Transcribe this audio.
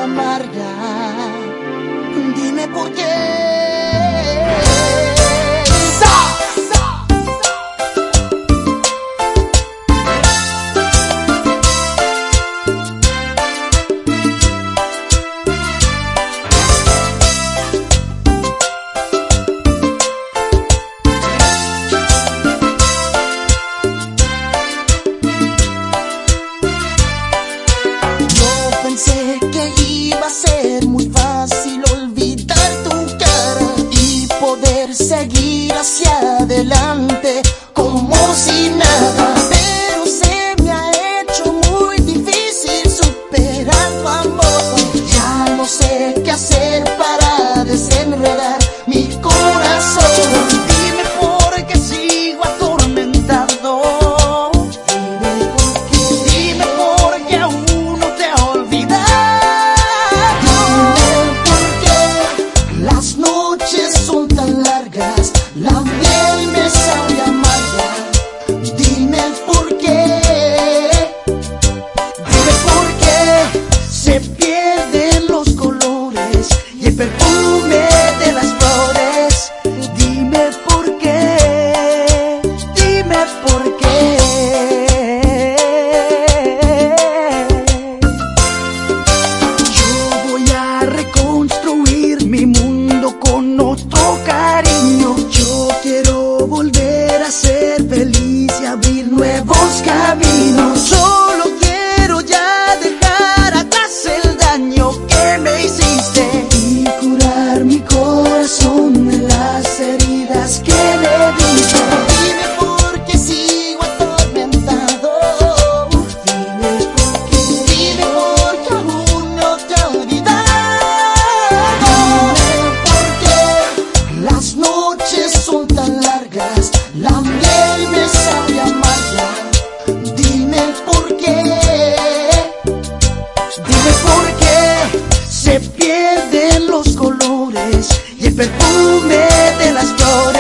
amarga. Dime por qué. Pensé que iba a ser muy fácil olvidar tu cara y poder seguir hacia adelante como si nada, pero se me ha hecho muy difícil superar tu amor. Ya no sé qué hacer para desenredar mi corazón. Dime por qué sigo atormentado. Dime por qué aún no te he olvidado. Las noches son tan largas, la miel me sabe amarga. Dime por qué. Dime por qué se pierden los colores y el perfume de las flores. Dime por qué. Dime por qué. Yo voy a reconstruir mi mundo con otro cariño. Yo quiero volver a ser feliz y abrir nuevos caminos. Solo quiero ya dejar atrás el daño que me hiciste y curar mi corazón de las heridas que le diste. Dime por qué sigo atormentado. Dime por qué. Dime por qué aún no te he olvidado. Las noches son tan largas, la miel me sabe amarga. Dime por qué. Dime por qué se pierden los colores y el perfume de las flores.